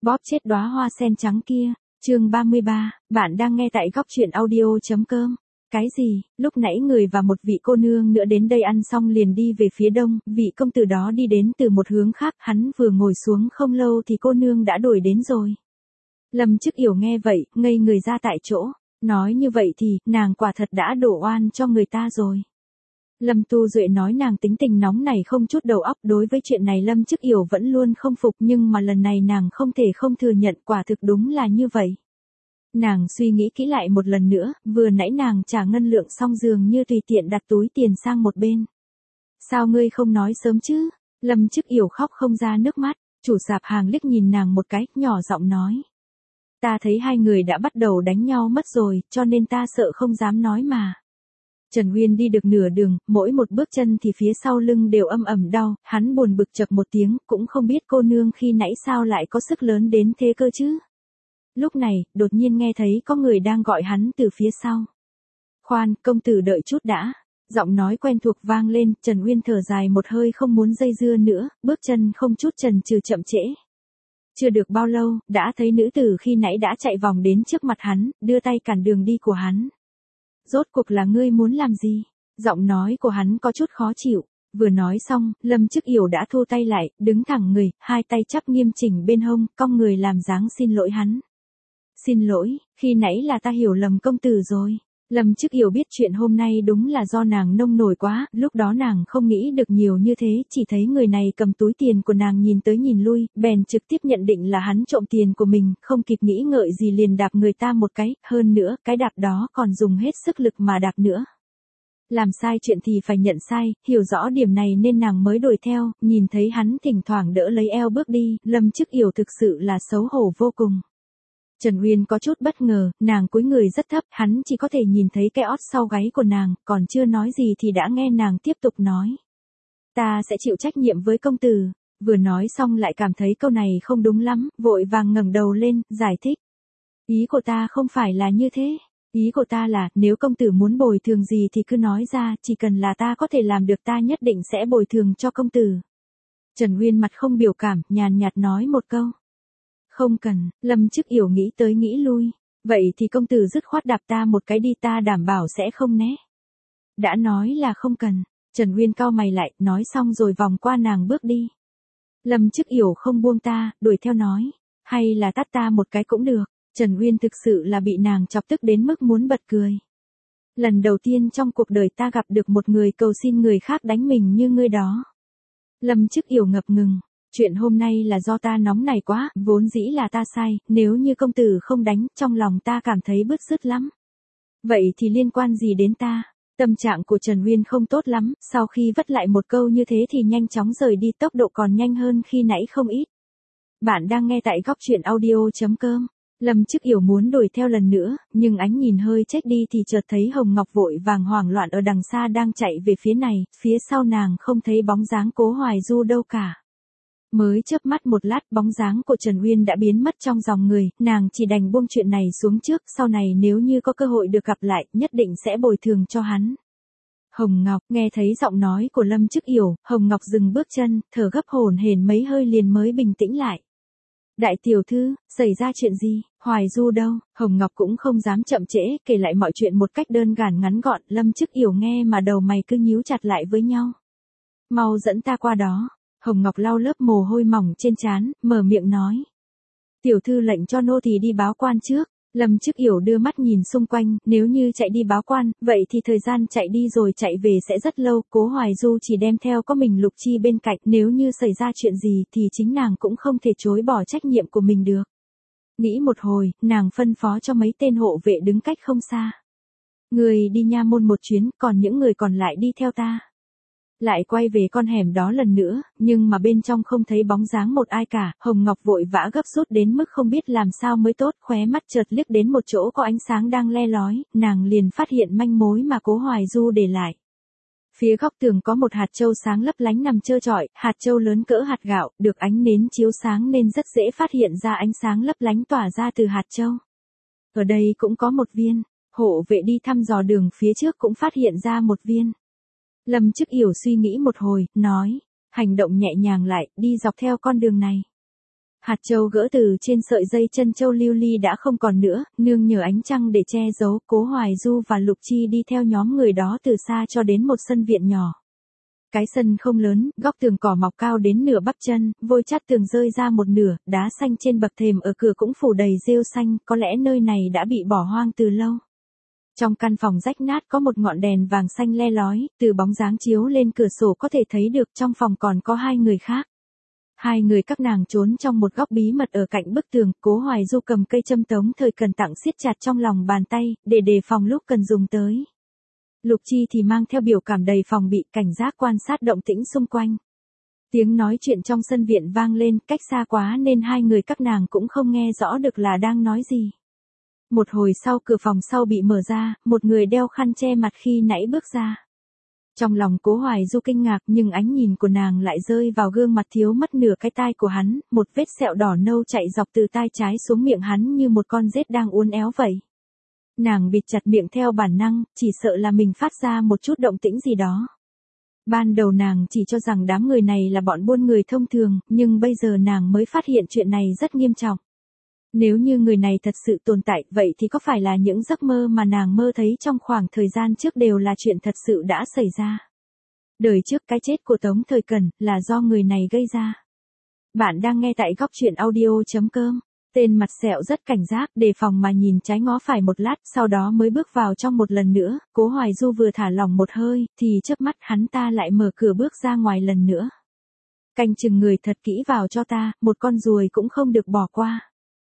Bóp chết đóa hoa sen trắng kia, chương 33, bạn đang nghe tại góc truyện audio.com. Cái gì, lúc nãy người và một vị cô nương nữa đến đây ăn xong liền đi về phía đông, vị công tử đó đi đến từ một hướng khác, hắn vừa ngồi xuống không lâu thì cô nương đã đuổi đến rồi. Lâm Chức Yểu nghe vậy, ngây người ra tại chỗ, nói như vậy thì, nàng quả thật đã đổ oan cho người ta rồi. Lâm Tu Duệ nói nàng tính tình nóng này không chút đầu óc, đối với chuyện này Lâm Chức Yểu vẫn luôn không phục, nhưng mà lần này nàng không thể không thừa nhận quả thực đúng là như vậy. Nàng suy nghĩ kỹ lại một lần nữa, vừa nãy nàng trả ngân lượng xong dường như tùy tiện đặt túi tiền sang một bên. Sao ngươi không nói sớm chứ? Lâm Chức Yểu khóc không ra nước mắt, chủ sạp hàng liếc nhìn nàng một cái, nhỏ giọng nói. Ta thấy hai người đã bắt đầu đánh nhau mất rồi, cho nên ta sợ không dám nói mà. Trần Uyên đi được nửa đường, mỗi một bước chân thì phía sau lưng đều âm ầm đau, hắn buồn bực chậc một tiếng, cũng không biết cô nương khi nãy sao lại có sức lớn đến thế cơ chứ. Lúc này, đột nhiên nghe thấy có người đang gọi hắn từ phía sau. Khoan, công tử đợi chút đã. Giọng nói quen thuộc vang lên, Trần Uyên thở dài một hơi không muốn dây dưa nữa, bước chân không chút chần chừ chậm trễ. Chưa được bao lâu, đã thấy nữ tử khi nãy đã chạy vòng đến trước mặt hắn, đưa tay cản đường đi của hắn. Rốt cuộc là ngươi muốn làm gì? Giọng nói của hắn có chút khó chịu. Vừa nói xong, Lâm Chức Yểu đã thu tay lại, đứng thẳng người, hai tay chắp nghiêm chỉnh bên hông, cong người làm dáng xin lỗi hắn. Xin lỗi, khi nãy là ta hiểu lầm công tử rồi. Lâm Chức Yểu biết chuyện hôm nay đúng là do nàng nông nổi quá, lúc đó nàng không nghĩ được nhiều như thế, chỉ thấy người này cầm túi tiền của nàng nhìn tới nhìn lui, bèn trực tiếp nhận định là hắn trộm tiền của mình, không kịp nghĩ ngợi gì liền đạp người ta một cái, hơn nữa, cái đạp đó còn dùng hết sức lực mà đạp nữa. Làm sai chuyện thì phải nhận sai, hiểu rõ điểm này nên nàng mới đuổi theo, nhìn thấy hắn thỉnh thoảng đỡ lấy eo bước đi, Lâm Chức Yểu thực sự là xấu hổ vô cùng. Trần Uyên có chút bất ngờ, nàng cúi người rất thấp, hắn chỉ có thể nhìn thấy cái ót sau gáy của nàng, còn chưa nói gì thì đã nghe nàng tiếp tục nói. Ta sẽ chịu trách nhiệm với công tử, vừa nói xong lại cảm thấy câu này không đúng lắm, vội vàng ngẩng đầu lên, giải thích. Ý của ta không phải là như thế, ý của ta là, nếu công tử muốn bồi thường gì thì cứ nói ra, chỉ cần là ta có thể làm được ta nhất định sẽ bồi thường cho công tử. Trần Uyên mặt không biểu cảm, nhàn nhạt nói một câu. Không cần, Lâm Chức Yểu nghĩ tới nghĩ lui. Vậy thì công tử dứt khoát đạp ta một cái đi, ta đảm bảo sẽ không né. Đã nói là không cần. Trần Uyên cau mày lại, nói xong rồi vòng qua nàng bước đi. Lâm Chức Yểu không buông ta, đuổi theo nói. Hay là tát ta một cái cũng được. Trần Uyên thực sự là bị nàng chọc tức đến mức muốn bật cười. Lần đầu tiên trong cuộc đời ta gặp được một người cầu xin người khác đánh mình như ngươi đó. Lâm Chức Yểu ngập ngừng. Chuyện hôm nay là do ta nóng này quá, vốn dĩ là ta sai, nếu như công tử không đánh, trong lòng ta cảm thấy bứt rứt lắm. Vậy thì liên quan gì đến ta? Tâm trạng của Trần Uyên không tốt lắm, sau khi vất lại một câu như thế thì nhanh chóng rời đi, tốc độ còn nhanh hơn khi nãy không ít. Bạn đang nghe tại góc truyện audio.com. Lâm Chức Yểu muốn đuổi theo lần nữa, nhưng ánh nhìn hơi chết đi thì chợt thấy Hồng Ngọc vội vàng hoảng loạn ở đằng xa đang chạy về phía này, phía sau nàng không thấy bóng dáng Cố Hoài Du đâu cả. Mới chớp mắt một lát bóng dáng của Trần Uyên đã biến mất trong dòng người, nàng chỉ đành buông chuyện này xuống trước, sau này nếu như có cơ hội được gặp lại, nhất định sẽ bồi thường cho hắn. Hồng Ngọc, nghe thấy giọng nói của Lâm Chức Yểu, Hồng Ngọc dừng bước chân, thở gấp hổn hển mấy hơi liền mới bình tĩnh lại. Đại tiểu thư, xảy ra chuyện gì, Hoài Du đâu? Hồng Ngọc cũng không dám chậm trễ, kể lại mọi chuyện một cách đơn giản ngắn gọn, Lâm Chức Yểu nghe mà đầu mày cứ nhíu chặt lại với nhau. Mau dẫn ta qua đó. Hồng Ngọc lau lớp mồ hôi mỏng trên trán, mở miệng nói. Tiểu thư lệnh cho nô tỳ đi báo quan trước. Lâm Chức Yểu đưa mắt nhìn xung quanh, nếu như chạy đi báo quan, vậy thì thời gian chạy đi rồi chạy về sẽ rất lâu, Cố Hoài Du chỉ đem theo có mình Lục Chi bên cạnh, nếu như xảy ra chuyện gì thì chính nàng cũng không thể chối bỏ trách nhiệm của mình được. Nghĩ một hồi, nàng phân phó cho mấy tên hộ vệ đứng cách không xa. Người đi nha môn một chuyến, còn những người còn lại đi theo ta. Lại quay về con hẻm đó lần nữa, nhưng mà bên trong không thấy bóng dáng một ai cả, Hồng Ngọc vội vã gấp rút đến mức không biết làm sao mới tốt, khóe mắt chợt liếc đến một chỗ có ánh sáng đang le lói, nàng liền phát hiện manh mối mà Cố Hoài Du để lại. Phía góc tường có một hạt châu sáng lấp lánh nằm trơ trọi, hạt châu lớn cỡ hạt gạo, được ánh nến chiếu sáng nên rất dễ phát hiện ra ánh sáng lấp lánh tỏa ra từ hạt châu. Ở đây cũng có một viên, hộ vệ đi thăm dò đường phía trước cũng phát hiện ra một viên. Lâm Chức Yểu suy nghĩ một hồi, nói, hành động nhẹ nhàng lại, đi dọc theo con đường này. Hạt châu gỡ từ trên sợi dây chân châu lưu ly đã không còn nữa, nương nhờ ánh trăng để che giấu, Cố Hoài Du và Lục Chi đi theo nhóm người đó từ xa cho đến một sân viện nhỏ. Cái sân không lớn, góc tường cỏ mọc cao đến nửa bắp chân, vôi chát tường rơi ra một nửa, đá xanh trên bậc thềm ở cửa cũng phủ đầy rêu xanh, có lẽ nơi này đã bị bỏ hoang từ lâu. Trong căn phòng rách nát có một ngọn đèn vàng xanh le lói, từ bóng dáng chiếu lên cửa sổ có thể thấy được trong phòng còn có hai người khác. Hai người các nàng trốn trong một góc bí mật ở cạnh bức tường, Cố Hoài Du cầm cây châm Tống Thời Cần tặng siết chặt trong lòng bàn tay, để đề phòng lúc cần dùng tới. Lục Chi thì mang theo biểu cảm đầy phòng bị, cảnh giác quan sát động tĩnh xung quanh. Tiếng nói chuyện trong sân viện vang lên, cách xa quá nên hai người các nàng cũng không nghe rõ được là đang nói gì. Một hồi sau cửa phòng sau bị mở ra, một người đeo khăn che mặt khi nãy bước ra. Trong lòng Cố Hoài Du kinh ngạc nhưng ánh nhìn của nàng lại rơi vào gương mặt thiếu mất nửa cái tai của hắn, một vết sẹo đỏ nâu chạy dọc từ tai trái xuống miệng hắn như một con rết đang uốn éo vậy. Nàng bịt chặt miệng theo bản năng, chỉ sợ là mình phát ra một chút động tĩnh gì đó. Ban đầu nàng chỉ cho rằng đám người này là bọn buôn người thông thường, nhưng bây giờ nàng mới phát hiện chuyện này rất nghiêm trọng. Nếu như người này thật sự tồn tại, vậy thì có phải là những giấc mơ mà nàng mơ thấy trong khoảng thời gian trước đều là chuyện thật sự đã xảy ra? Đời trước cái chết của Tống Thời Cần là do người này gây ra. Bạn đang nghe tại góc truyện audio.com. Tên mặt sẹo rất cảnh giác, đề phòng mà nhìn trái ngó phải một lát, sau đó mới bước vào trong một lần nữa. Cố Hoài Du vừa thả lỏng một hơi, thì chớp mắt hắn ta lại mở cửa bước ra ngoài lần nữa. Canh chừng người thật kỹ vào cho ta, một con ruồi cũng không được bỏ qua.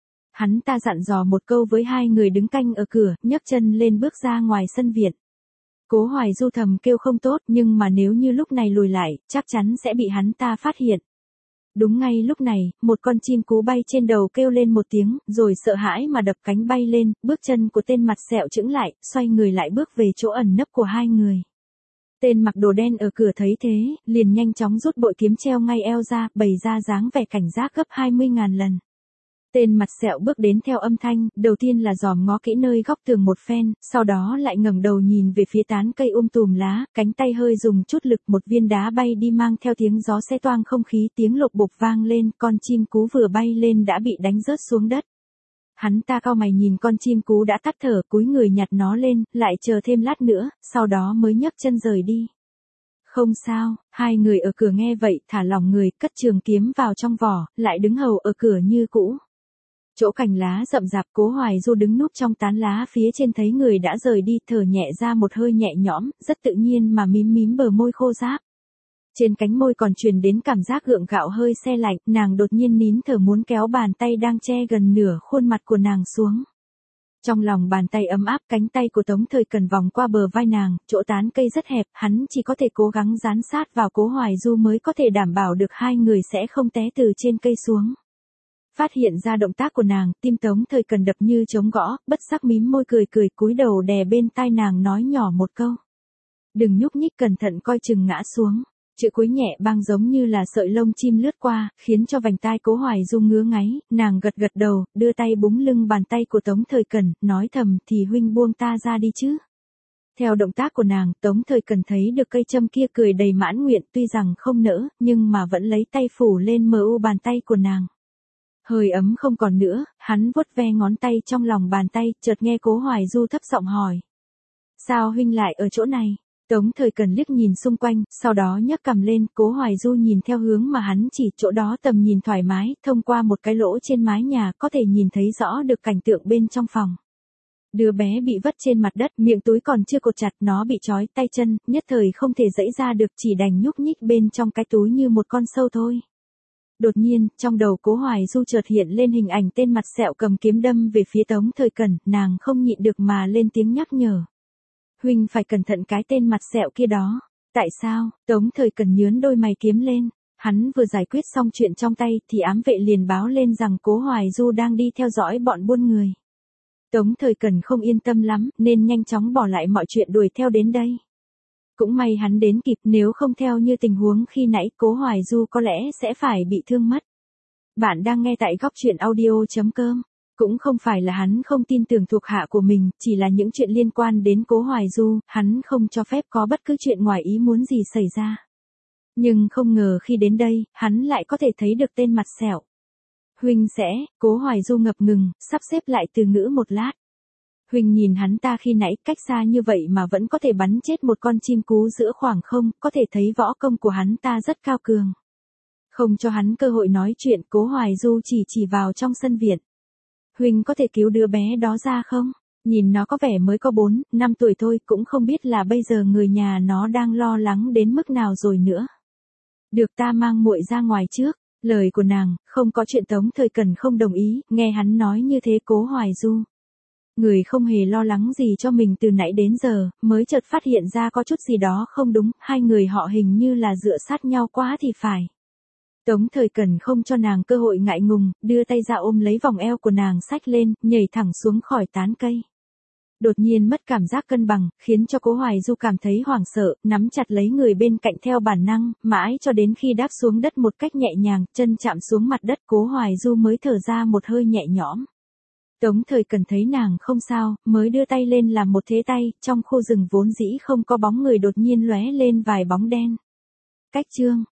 Hắn ta dặn dò một câu với hai người đứng canh ở cửa, nhấc chân lên bước ra ngoài sân viện. Cố Hoài Du thầm kêu không tốt, nhưng mà nếu như lúc này lùi lại, chắc chắn sẽ bị hắn ta phát hiện. Đúng ngay lúc này, một con chim cú bay trên đầu kêu lên một tiếng, rồi sợ hãi mà đập cánh bay lên, bước chân của tên mặt sẹo chững lại, xoay người lại bước về chỗ ẩn nấp của hai người. Tên mặc đồ đen ở cửa thấy thế, liền nhanh chóng rút bội kiếm treo ngay eo ra, bày ra dáng vẻ cảnh giác gấp 20.000 lần. Tên mặt sẹo bước đến theo âm thanh, đầu tiên là dòm ngó kỹ nơi góc tường một phen, sau đó lại ngẩng đầu nhìn về phía tán cây tùm lá, cánh tay hơi dùng chút lực, một viên đá bay đi mang theo tiếng gió xé toang không khí, tiếng lục bục vang lên, con chim cú vừa bay lên đã bị đánh rớt xuống đất. Hắn ta cau mày nhìn con chim cú đã tắt thở, cúi người nhặt nó lên, lại chờ thêm lát nữa, sau đó mới nhấc chân rời đi. Không sao, hai người ở cửa nghe vậy, thả lỏng người, cất trường kiếm vào trong vỏ, lại đứng hầu ở cửa như cũ. Chỗ cành lá rậm rạp, Cố Hoài Du đứng núp trong tán lá phía trên thấy người đã rời đi, thở nhẹ ra một hơi nhẹ nhõm, rất tự nhiên mà mím mím bờ môi khô ráp. Trên cánh môi còn truyền đến cảm giác gượng gạo hơi se lạnh, nàng đột nhiên nín thở muốn kéo bàn tay đang che gần nửa khuôn mặt của nàng xuống. Trong lòng bàn tay ấm áp, cánh tay của Tống Thời Cần vòng qua bờ vai nàng, chỗ tán cây rất hẹp, hắn chỉ có thể cố gắng dán sát vào Cố Hoài Du mới có thể đảm bảo được hai người sẽ không té từ trên cây xuống. Phát hiện ra động tác của nàng, tim Tống Thời Cần đập như trống gõ, bất giác mím môi cười cười, cúi đầu đè bên tai nàng nói nhỏ một câu. Đừng nhúc nhích, cẩn thận coi chừng ngã xuống. Chữ cuối nhẹ băng giống như là sợi lông chim lướt qua, khiến cho vành tai Cố Hoài Du ngứa ngáy, nàng gật gật đầu, đưa tay búng lưng bàn tay của Tống Thời Cần, nói thầm, thì huynh buông ta ra đi chứ. Theo động tác của nàng, Tống Thời Cần thấy được cây châm kia cười đầy mãn nguyện, tuy rằng không nỡ, nhưng mà vẫn lấy tay phủ lên mờ u bàn tay của nàng. Hơi ấm không còn nữa, hắn vuốt ve ngón tay trong lòng bàn tay, chợt nghe Cố Hoài Du thấp giọng hỏi. Sao huynh lại ở chỗ này? Tống Thời Cần liếc nhìn xung quanh, sau đó nhấc cằm lên, Cố Hoài Du nhìn theo hướng mà hắn chỉ, chỗ đó tầm nhìn thoải mái, thông qua một cái lỗ trên mái nhà, có thể nhìn thấy rõ được cảnh tượng bên trong phòng. Đứa bé bị vất trên mặt đất, miệng túi còn chưa cột chặt, nó bị trói tay chân, nhất thời không thể giãy ra được, chỉ đành nhúc nhích bên trong cái túi như một con sâu thôi. Đột nhiên, trong đầu Cố Hoài Du chợt hiện lên hình ảnh tên mặt sẹo cầm kiếm đâm về phía Tống Thời Cần, nàng không nhịn được mà lên tiếng nhắc nhở. Huynh phải cẩn thận cái tên mặt sẹo kia đó. Tại sao? Tống Thời Cần nhướng đôi mày kiếm lên. Hắn vừa giải quyết xong chuyện trong tay thì ám vệ liền báo lên rằng Cố Hoài Du đang đi theo dõi bọn buôn người. Tống Thời Cần không yên tâm lắm nên nhanh chóng bỏ lại mọi chuyện đuổi theo đến đây. Cũng may hắn đến kịp, nếu không theo như tình huống khi nãy, Cố Hoài Du có lẽ sẽ phải bị thương mất. Bạn đang nghe tại góc truyện audio.com. Cũng không phải là hắn không tin tưởng thuộc hạ của mình, chỉ là những chuyện liên quan đến Cố Hoài Du, hắn không cho phép có bất cứ chuyện ngoài ý muốn gì xảy ra. Nhưng không ngờ khi đến đây, hắn lại có thể thấy được tên mặt sẹo. Huynh sẽ, Cố Hoài Du ngập ngừng, sắp xếp lại từ ngữ một lát. Huynh nhìn hắn ta khi nãy cách xa như vậy mà vẫn có thể bắn chết một con chim cú giữa khoảng không, có thể thấy võ công của hắn ta rất cao cường. Không cho hắn cơ hội nói chuyện, Cố Hoài Du chỉ vào trong sân viện. Huynh có thể cứu đứa bé đó ra không? Nhìn nó có vẻ mới có 4, 5 tuổi thôi, cũng không biết là bây giờ người nhà nó đang lo lắng đến mức nào rồi nữa. Được, ta mang muội ra ngoài trước. Lời của nàng, không có chuyện Tống Thời Cần không đồng ý, nghe hắn nói như thế Cố Hoài Du. Người không hề lo lắng gì cho mình từ nãy đến giờ, mới chợt phát hiện ra có chút gì đó không đúng, hai người họ hình như là dựa sát nhau quá thì phải. Tống Thời Cần không cho nàng cơ hội ngại ngùng, đưa tay ra ôm lấy vòng eo của nàng xách lên, nhảy thẳng xuống khỏi tán cây. Đột nhiên mất cảm giác cân bằng, khiến cho Cố Hoài Du cảm thấy hoảng sợ, nắm chặt lấy người bên cạnh theo bản năng, mãi cho đến khi đáp xuống đất một cách nhẹ nhàng, chân chạm xuống mặt đất Cố Hoài Du mới thở ra một hơi nhẹ nhõm. Tống Thời Cần thấy nàng không sao, mới đưa tay lên làm một thế tay, trong khu rừng vốn dĩ không có bóng người đột nhiên lóe lên vài bóng đen. Cách chương